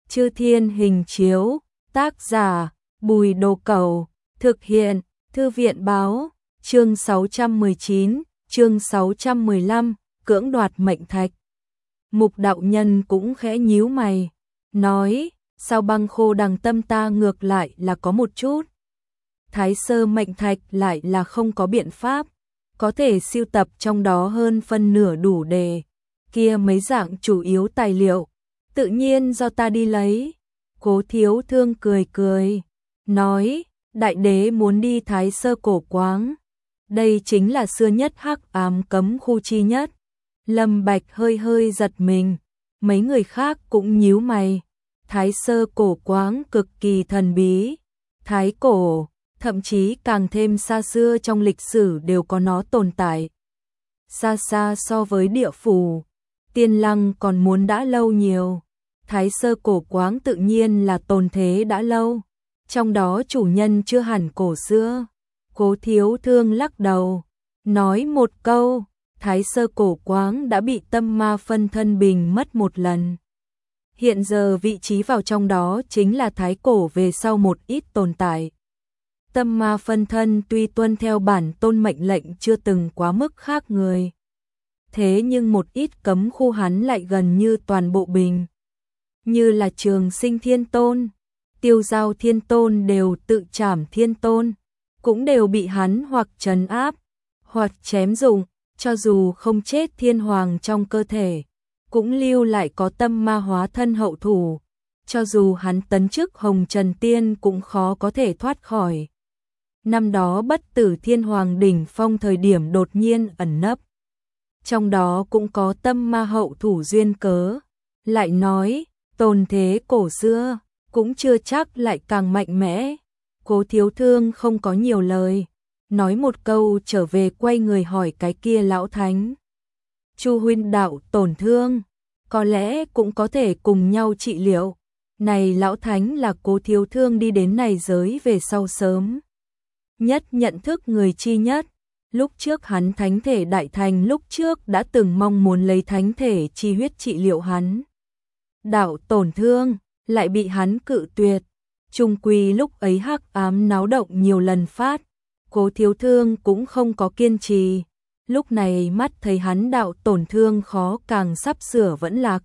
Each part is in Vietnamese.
Chư Thiên Hình Chiếu, tác giả, Bùi Đồ Cẩu, thực hiện, Thư viện báo, chương 619, chương 615, cưỡng đoạt mệnh thạch. Mục đạo nhân cũng khẽ nhíu mày, nói, sao băng khô đằng tâm ta ngược lại là có một chút. Thái sơ mệnh thạch lại là không có biện pháp, có thể sưu tập trong đó hơn phân nửa đủ đề, kia mấy dạng chủ yếu tài liệu, tự nhiên do ta đi lấy. Cố Thiếu Thương cười cười, nói, đại đế muốn đi Thái sơ cổ quáng, đây chính là xưa nhất hắc ám cấm khu chi nhất. Lâm Bạch hơi hơi giật mình, mấy người khác cũng nhíu mày. Thái sơ cổ quáng cực kỳ thần bí, thái cổ, thậm chí càng thêm xa xưa trong lịch sử đều có nó tồn tại. Xa xa so với địa phủ, tiên lăng còn muốn đã lâu nhiều. Thái sơ cổ quáng tự nhiên là tồn thế đã lâu, trong đó chủ nhân chưa hẳn cổ xưa. Cố Thiếu Thương lắc đầu, nói một câu, Thái sơ cổ quáng đã bị tâm ma phân thân bình mất một lần. Hiện giờ vị trí vào trong đó chính là thái cổ về sau một ít tồn tại. Tâm ma phân thân tuy tuân theo bản tôn mệnh lệnh chưa từng quá mức khác người, thế nhưng một ít cấm khu hắn lại gần như toàn bộ bình. Như là Trường Sinh Thiên Tôn, Tiêu Giao Thiên Tôn đều tự trảm Thiên Tôn, cũng đều bị hắn hoặc trấn áp, hoặc chém dụng, cho dù không chết thiên hoàng trong cơ thể, cũng lưu lại có tâm ma hóa thân hậu thủ, cho dù hắn tấn chức Hồng Trần Tiên cũng khó có thể thoát khỏi. Năm đó bất tử thiên hoàng đỉnh phong thời điểm đột nhiên ẩn nấp, trong đó cũng có tâm ma hậu thủ duyên cớ. Lại nói, tồn thế cổ xưa, cũng chưa chắc lại càng mạnh mẽ. Cố Thiếu Thương không có nhiều lời, nói một câu trở về quay người hỏi cái kia lão thánh. Chu huynh đạo tổn thương, có lẽ cũng có thể cùng nhau trị liệu. Này lão thánh là Cố Thiếu Thương đi đến này giới về sau sớm nhất nhận thức người chi nhất. Lúc trước hắn thánh thể đại thành lúc trước đã từng mong muốn lấy thánh thể chi huyết trị liệu hắn. Đạo tổn thương, lại bị hắn cự tuyệt. Trung quy lúc ấy hắc ám náo động nhiều lần phát, Cố Thiếu Thương cũng không có kiên trì. Lúc này mắt thấy hắn đạo tổn thương khó càng sắp sửa vẫn lạc,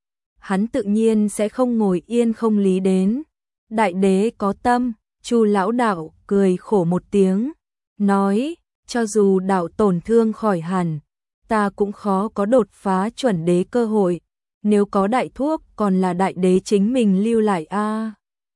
hắn tự nhiên sẽ không ngồi yên không lý đến. Đại đế có tâm, Chu lão đạo cười khổ một tiếng, nói, cho dù đạo tổn thương khỏi hẳn, ta cũng khó có đột phá chuẩn đế cơ hội, nếu có đại thuốc còn là đại đế chính mình lưu lại a.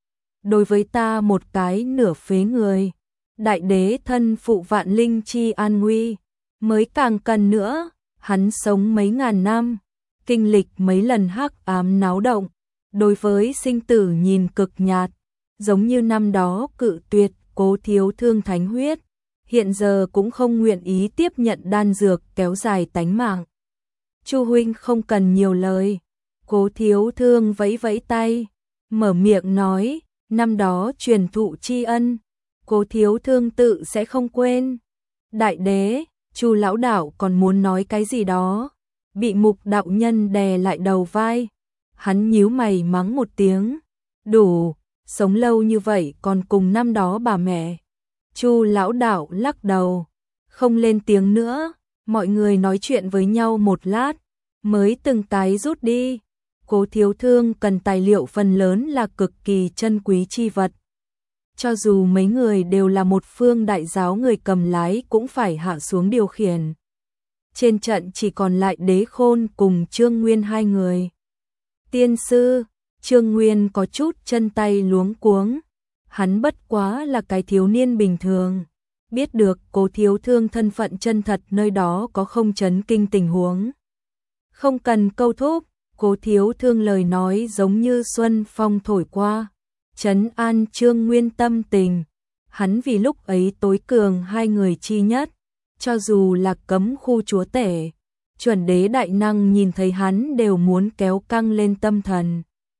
Đối với ta một cái nửa phế người, đại đế thân phụ vạn linh chi an nguy, mới càng cần nữa. Hắn sống mấy ngàn năm, kinh lịch mấy lần hắc ám náo động, đối với sinh tử nhìn cực nhạt, giống như năm đó cự tuyệt Cố Thiếu Thương thánh huyết, hiện giờ cũng không nguyện ý tiếp nhận đan dược kéo dài tánh mạng. Chu huynh không cần nhiều lời. Cố Thiếu Thương vẫy vẫy tay, mở miệng nói, năm đó truyền thụ tri ân, Cố Thiếu Thương tự sẽ không quên. Đại đế, Chu lão đạo còn muốn nói cái gì đó, bị Mục đạo nhân đè lại đầu vai. Hắn nhíu mày mắng một tiếng, đủ, sống lâu như vậy còn cùng năm đó bà mẹ. Chu lão đạo lắc đầu, không lên tiếng nữa. Mọi người nói chuyện với nhau một lát, mới từng tái rút đi. Cố Thiếu Thương cần tài liệu phần lớn là cực kỳ chân quý chi vật. Cho dù mấy người đều là một phương đại giáo người cầm lái cũng phải hạ xuống điều khiển. Trên trận chỉ còn lại Đế Khôn cùng Trương Nguyên hai người. Tiên sư, Trương Nguyên có chút chân tay luống cuống. Hắn bất quá là cái thiếu niên bình thường, biết được Cố Thiếu Thương thân phận chân thật nơi đó có không chấn kinh tình huống. Không cần câu thúc, Cố Thiếu Thương lời nói giống như xuân phong thổi qua, trấn an Trương Nguyên tâm tình. Hắn vì lúc ấy tối cường hai người chi nhất, cho dù là cấm khu chúa tể, chuẩn đế đại năng nhìn thấy hắn đều muốn kéo căng lên tâm thần.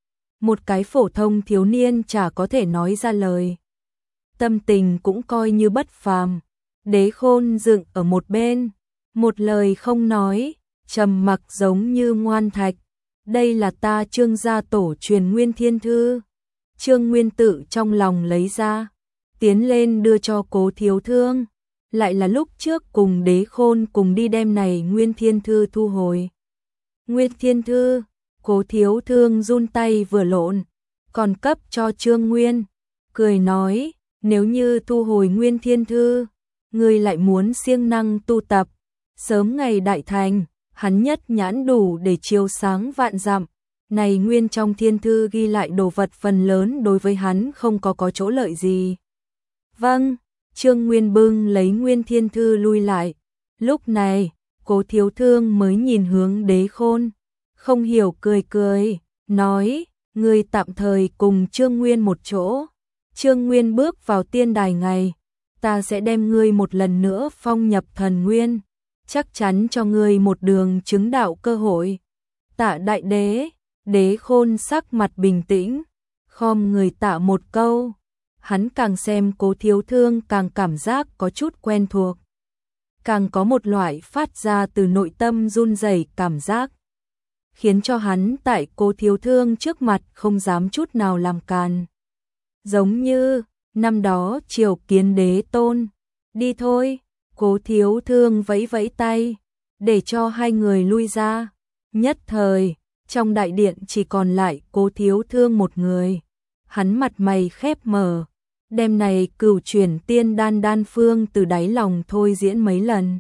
Một cái phổ thông thiếu niên chả có thể nói ra lời, tâm tình cũng coi như bất phàm. Đế Khôn dựng ở một bên, một lời không nói, trầm mặc giống như ngoan thạch. đây là ta Trương gia tổ truyền Nguyên Thiên Thư. Trương Nguyên tự trong lòng lấy ra, tiến lên đưa cho Cố Thiếu Thương. Lại là lúc trước cùng Đế Khôn cùng đi đem này Nguyên Thiên Thư thu hồi. Nguyên Thiên Thư, Cố Thiếu Thương run tay vừa lộn, còn cấp cho Trương Nguyên, cười nói, nếu như thu hồi Nguyên Thiên Thư, ngươi lại muốn siêng năng tu tập, sớm ngày đại thành, hắn nhất nhãn đủ để chiếu sáng vạn dặm. Này Nguyên trong Thiên Thư ghi lại đồ vật phần lớn đối với hắn không có chỗ lợi gì. Vâng, Trương Nguyên bưng lấy Nguyên Thiên Thư lui lại. Lúc này, Cố Thiếu Thương mới nhìn hướng Đế Khôn, không hiểu cười cười, nói, ngươi tạm thời cùng Trương Nguyên một chỗ. Trương Nguyên bước vào tiên đài ngày, ta sẽ đem ngươi một lần nữa phong nhập thần nguyên, chắc chắn cho ngươi một đường chứng đạo cơ hội. Tạ đại đế. Đế Khôn sắc mặt bình tĩnh, khom người tạ một câu. Hắn càng xem Cố Thiếu Thương càng cảm giác có chút quen thuộc, càng có một loại phát ra từ nội tâm run rẩy cảm giác, khiến cho hắn tại Cố Thiếu Thương trước mặt không dám chút nào làm càn. Giống như năm đó triều kiến đế tôn. Đi thôi, Cố Thiếu Thương vẫy vẫy tay, để cho hai người lui ra. Nhất thời, trong đại điện chỉ còn lại Cố Thiếu Thương một người. Hắn mặt mày khép mở, đêm này cửu chuyển tiên đan phương từ đáy lòng thôi diễn mấy lần.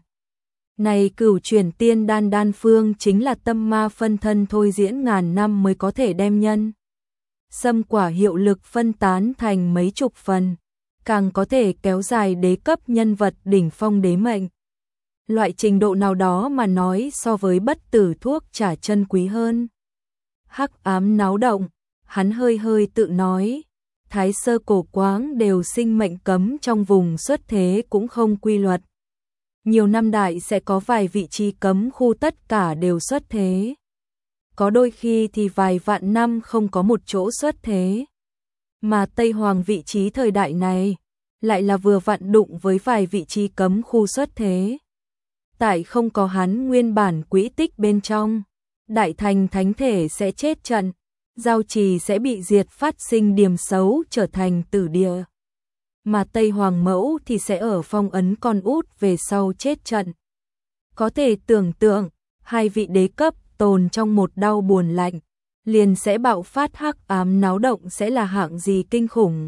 Này cửu chuyển tiên đan phương chính là tâm ma phân thân thôi diễn ngàn năm mới có thể đem nhân xâm quả hiệu lực phân tán thành mấy chục phần, càng có thể kéo dài đế cấp nhân vật đỉnh phong đế mệnh. Loại trình độ nào đó mà nói so với bất tử thuốc trả chân quý hơn. Hắc ám náo động, hắn hơi hơi tự nói, Thái Sơ Cổ Quáng đều sinh mệnh cấm trong vùng xuất thế cũng không quy luật. Nhiều năm đại sẽ có vài vị trí cấm khu tất cả đều xuất thế. Có đôi khi thì vài vạn năm không có một chỗ xuất thế. Mà Tây Hoàng vị trí thời đại này, lại là vừa vặn đụng với vài vị trí cấm khu xuất thế. Tại không có hắn nguyên bản quỹ tích bên trong, đại thành thánh thể sẽ chết trận, giao trì sẽ bị diệt phát sinh điểm xấu trở thành tử địa. Mà Tây Hoàng mẫu thì sẽ ở phong ấn con út về sau chết trận. Có thể tưởng tượng, hai vị đế cấp tồn trong một đau buồn lạnh, liền sẽ bạo phát hắc ám náo động sẽ là hạng gì kinh khủng.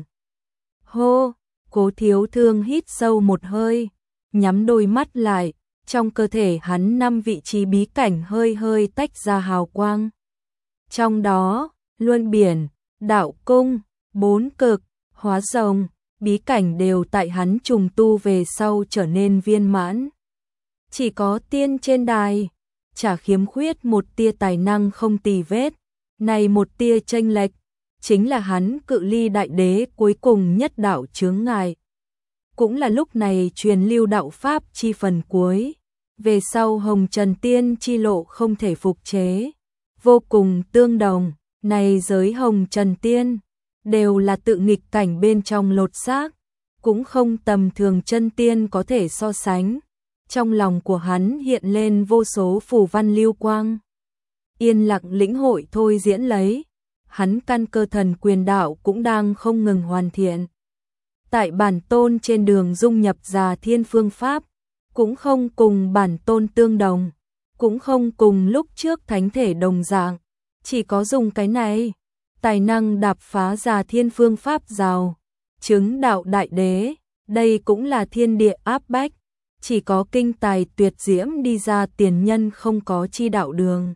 Hô, Cố Thiếu Thương hít sâu một hơi, nhắm đôi mắt lại, trong cơ thể hắn 5 vị trí bí cảnh hơi hơi tách ra hào quang. Trong đó, luân biển, đạo cung, 4 cực, hóa rồng, bí cảnh đều tại hắn trùng tu về sau trở nên viên mãn. Chỉ có tiên trên đài, chả khiếm khuyết một tia tài năng không tì vết, này một tia chênh lệch, chính là hắn cự ly đại đế cuối cùng nhất đạo chướng ngại. Cũng là lúc này truyền lưu đạo pháp chi phần cuối, về sau Hồng Trần Tiên chi lộ không thể phục chế, vô cùng tương đồng, này giới Hồng Trần Tiên đều là tự nghịch cảnh bên trong lột xác, cũng không tầm thường chân tiên có thể so sánh. Trong lòng của hắn hiện lên vô số phù văn lưu quang, yên lặng lĩnh hội thôi diễn lấy, hắn căn cơ thần quyền đạo cũng đang không ngừng hoàn thiện. Tại bản tôn trên đường dung nhập Già Thiên phương pháp, cũng không cùng bản tôn tương đồng, cũng không cùng lúc trước thánh thể đồng dạng, chỉ có dùng cái này, tài năng đạp phá Già Thiên phương pháp rào, chứng đạo đại đế, đây cũng là thiên địa áp bách, chỉ có kinh tài tuyệt diễm đi ra tiền nhân không có chi đạo đường,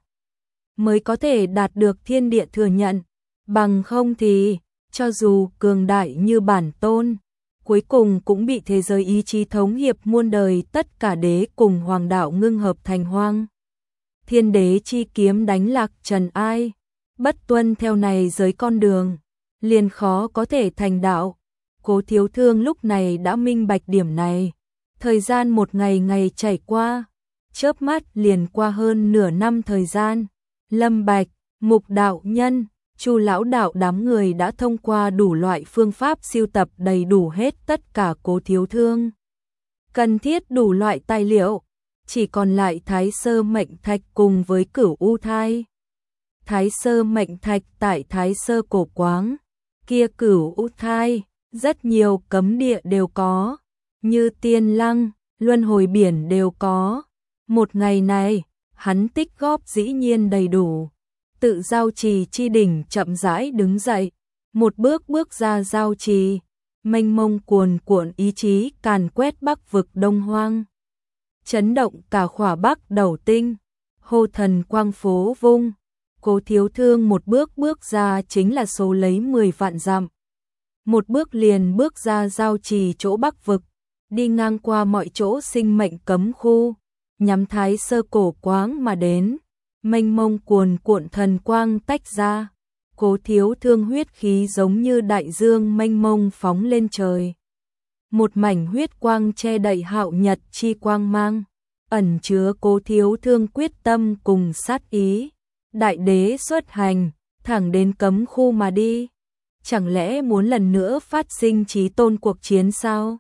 mới có thể đạt được thiên địa thừa nhận, bằng không thì, cho dù cường đại như bản tôn, cuối cùng cũng bị thế giới ý chí thống hiệp muôn đời tất cả đế cùng hoàng đạo ngưng hợp thành hoang. Thiên đế chi kiếm đánh lạc trần ai, bất tuân theo này giới con đường, liền khó có thể thành đạo. Cố Thiếu Thương lúc này đã minh bạch điểm này, thời gian một ngày ngày chảy qua, chớp mắt liền qua hơn nửa năm thời gian. Lâm Bạch, Mục đạo nhân, Chu lão đạo đám người đã thông qua đủ loại phương pháp siêu tập đầy đủ hết tất cả Cố Thiếu Thương cần thiết đủ loại tài liệu, chỉ còn lại Thái Sơ mệnh thạch cùng với Cửu U thai. Thái Sơ mệnh thạch tại Thái Sơ cổ quáng, kia Cửu U thai, rất nhiều cấm địa đều có, như Tiên Lăng, Luân Hồi Biển đều có. Một ngày này, hắn tích góp dĩ nhiên đầy đủ. Tự giao trì chi đỉnh chậm rãi đứng dậy, một bước bước ra giao trì, mênh mông cuồn cuộn ý chí càn quét Bắc vực Đông Hoang, chấn động cả khỏa Bắc đầu tinh, hô thần quang phố vung. Cố Thiếu Thương một bước bước ra chính là số lấy 10 vạn dặm. Một bước liền bước ra giao trì chỗ Bắc vực, đi ngang qua mọi chỗ sinh mệnh cấm khu, nhắm Thái Sơ cổ quáng mà đến, mênh mông cuồn cuộn thần quang tách ra. Cố Thiếu Thương huyết khí giống như đại dương mênh mông phóng lên trời. Một mảnh huyết quang che đậy hạo nhật chi quang mang, ẩn chứa Cố Thiếu Thương quyết tâm cùng sát ý. Đại đế xuất hành, thẳng đến cấm khu mà đi. Chẳng lẽ muốn lần nữa phát sinh chí tôn cuộc chiến sao?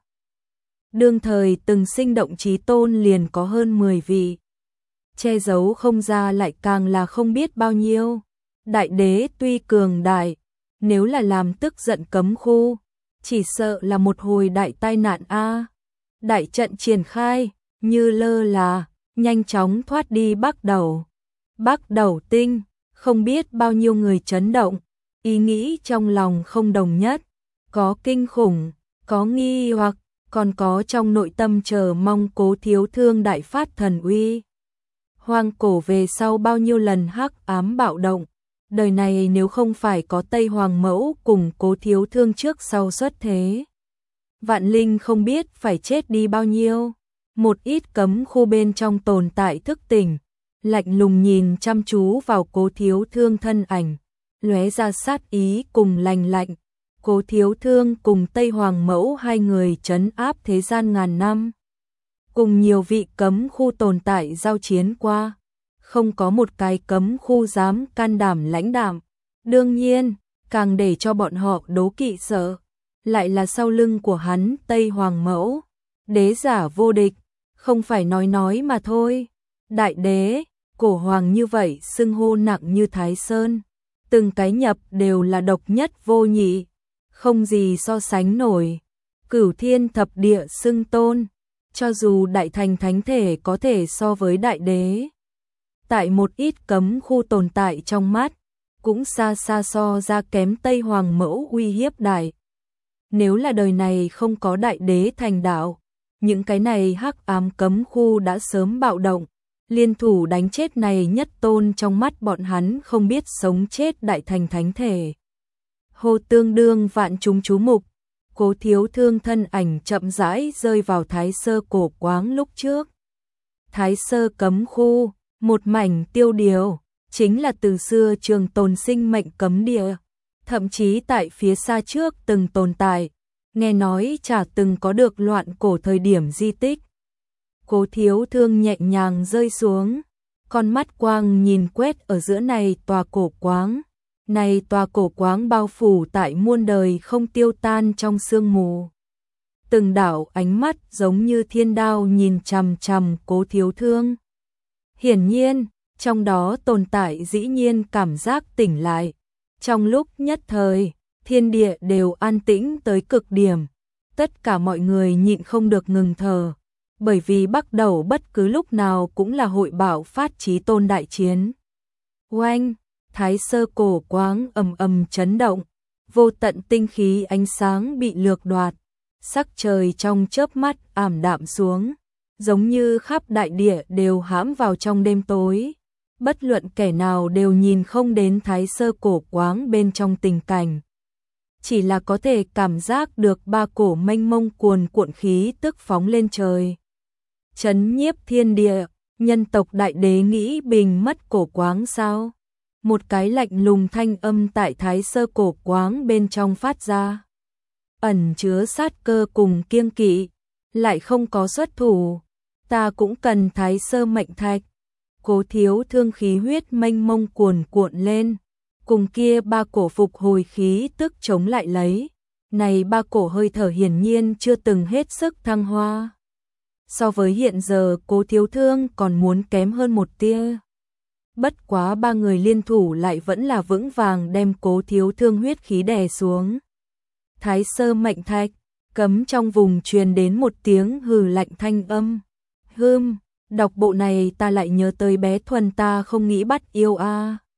Đương thời từng sinh động chí tôn liền có hơn 10 vị. Che giấu không ra lại càng là không biết bao nhiêu. Đại đế tuy cường đại, nếu là làm tức giận cấm khu, chỉ sợ là một hồi đại tai nạn a. Đại trận triển khai, như lơ là, nhanh chóng thoát đi Bắc Đầu. Bắc Đầu tinh, không biết bao nhiêu người chấn động, ý nghĩ trong lòng không đồng nhất, có kinh khủng, có nghi hoặc, còn có trong nội tâm chờ mong Cố Thiếu Thương đại phát thần uy. Hoang cổ về sau bao nhiêu lần hắc ám bạo động, đời này nếu không phải có Tây Hoàng Mẫu cùng Cố Thiếu Thương trước sau xuất thế, vạn linh không biết phải chết đi bao nhiêu. Một ít cấm khu bên trong tồn tại thức tỉnh, lạnh lùng nhìn chăm chú vào Cố Thiếu Thương thân ảnh, lóe ra sát ý cùng lành lạnh. Cố Thiếu Thương cùng Tây Hoàng Mẫu hai người trấn áp thế gian ngàn năm, cùng nhiều vị cấm khu tồn tại giao chiến qua, không có một cái cấm khu dám can đảm lãnh đạm. Đương nhiên, càng để cho bọn họ đố kỵ sợ, lại là sau lưng của hắn Tây Hoàng Mẫu, đế giả vô địch, không phải nói mà thôi. Đại đế, cổ hoàng như vậy xưng hô nặng như Thái Sơn, từng cái nhập đều là độc nhất vô nhị, không gì so sánh nổi. Cửu thiên thập địa xưng tôn, cho dù đại thành thánh thể có thể so với đại đế, tại một ít cấm khu tồn tại trong mắt, cũng xa xa so ra kém Tây Hoàng Mẫu uy hiếp đại. Nếu là đời này không có đại đế thành đạo, những cái này hắc ám cấm khu đã sớm bạo động, liên thủ đánh chết này nhất tôn trong mắt bọn hắn không biết sống chết đại thành thánh thể. Hô tương đương vạn chúng chú mục, Cố Thiếu Thương thân ảnh chậm rãi rơi vào Thái Sơ cổ quáng lúc trước. Thái Sơ cấm khu, một mảnh tiêu điều, chính là từ xưa trường tồn sinh mệnh cấm địa, thậm chí tại phía xa trước từng tồn tại, nghe nói chả từng có được loạn cổ thời điểm di tích. Cố Thiếu Thương nhẹ nhàng rơi xuống, con mắt quang nhìn quét ở giữa này tòa cổ quáng. Này tòa cổ quáng bao phủ tại muôn đời không tiêu tan trong sương mù. Từng đạo ánh mắt giống như thiên đao nhìn chằm chằm Cố Thiếu Thương. Hiển nhiên, trong đó tồn tại dĩ nhiên cảm giác tỉnh lại. Trong lúc nhất thời, thiên địa đều an tĩnh tới cực điểm. Tất cả mọi người nhịn không được ngừng thở, bởi vì bắt đầu bất cứ lúc nào cũng là hội bạo phát chí tôn đại chiến. Oanh! Thái Sơ cổ quáng ầm ầm chấn động, vô tận tinh khí ánh sáng bị lược đoạt, sắc trời trong chớp mắt ảm đạm xuống, giống như khắp đại địa đều hãm vào trong đêm tối. Bất luận kẻ nào đều nhìn không đến Thái Sơ cổ quáng bên trong tình cảnh, chỉ là có thể cảm giác được ba cổ mênh mông cuồn cuộn khí tức phóng lên trời, chấn nhiếp thiên địa. Nhân tộc đại đế nghĩ bình mất cổ quáng sao? Một cái lạnh lùng thanh âm tại Thái Sơ cổ quáng bên trong phát ra, ẩn chứa sát cơ cùng kiêng kỵ, lại không có xuất thủ. Ta cũng cần Thái Sơ mệnh thạch. Cố Thiếu Thương khí huyết mênh mông cuồn cuộn lên, cùng kia ba cổ phục hồi khí tức chống lại lấy. Này ba cổ hơi thở hiển nhiên chưa từng hết sức thăng hoa. So với hiện giờ Cố Thiếu Thương còn muốn kém hơn một tia. bất quá ba người liên thủ lại vẫn là vững vàng đem Cố Thiếu Thương huyết khí đè xuống. Thái Sơ Mệnh Thạch, cấm trong vùng truyền đến một tiếng hừ lạnh thanh âm. Đọc bộ này ta lại nhớ tới bé Thuần ta không nghĩ bắt yêu a.